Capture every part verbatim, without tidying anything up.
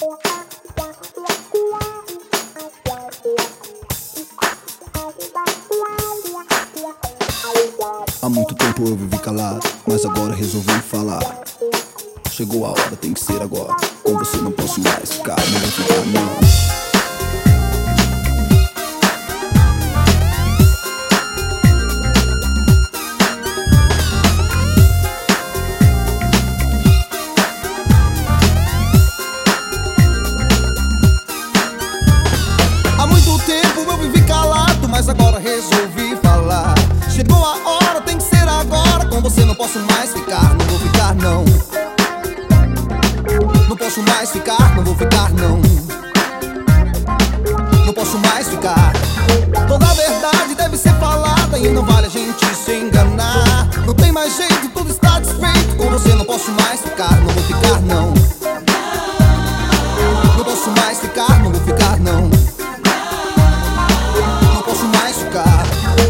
Há muito tempo eu vivi calado, mas agora resolvi falar. Chegou a hora, tem que ser agora. Com você não posso mais ficar, não vou ficar não. Mas agora resolvi falar. Chegou a hora, tem que ser agora. Com você não posso mais ficar, não vou ficar não. Não posso mais ficar, não vou ficar não. Não posso mais ficar. Toda a verdade deve ser falada e não vale a gente se enganar. Não tem mais jeito, tudo está desfeito. Com você não posso mais ficar, não vou ficar não. Não posso mais ficar, não vou ficar não. Não posso mais ficar.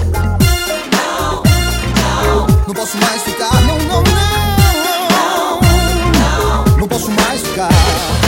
Não posso mais ficar. Não, não, não. Não posso mais ficar.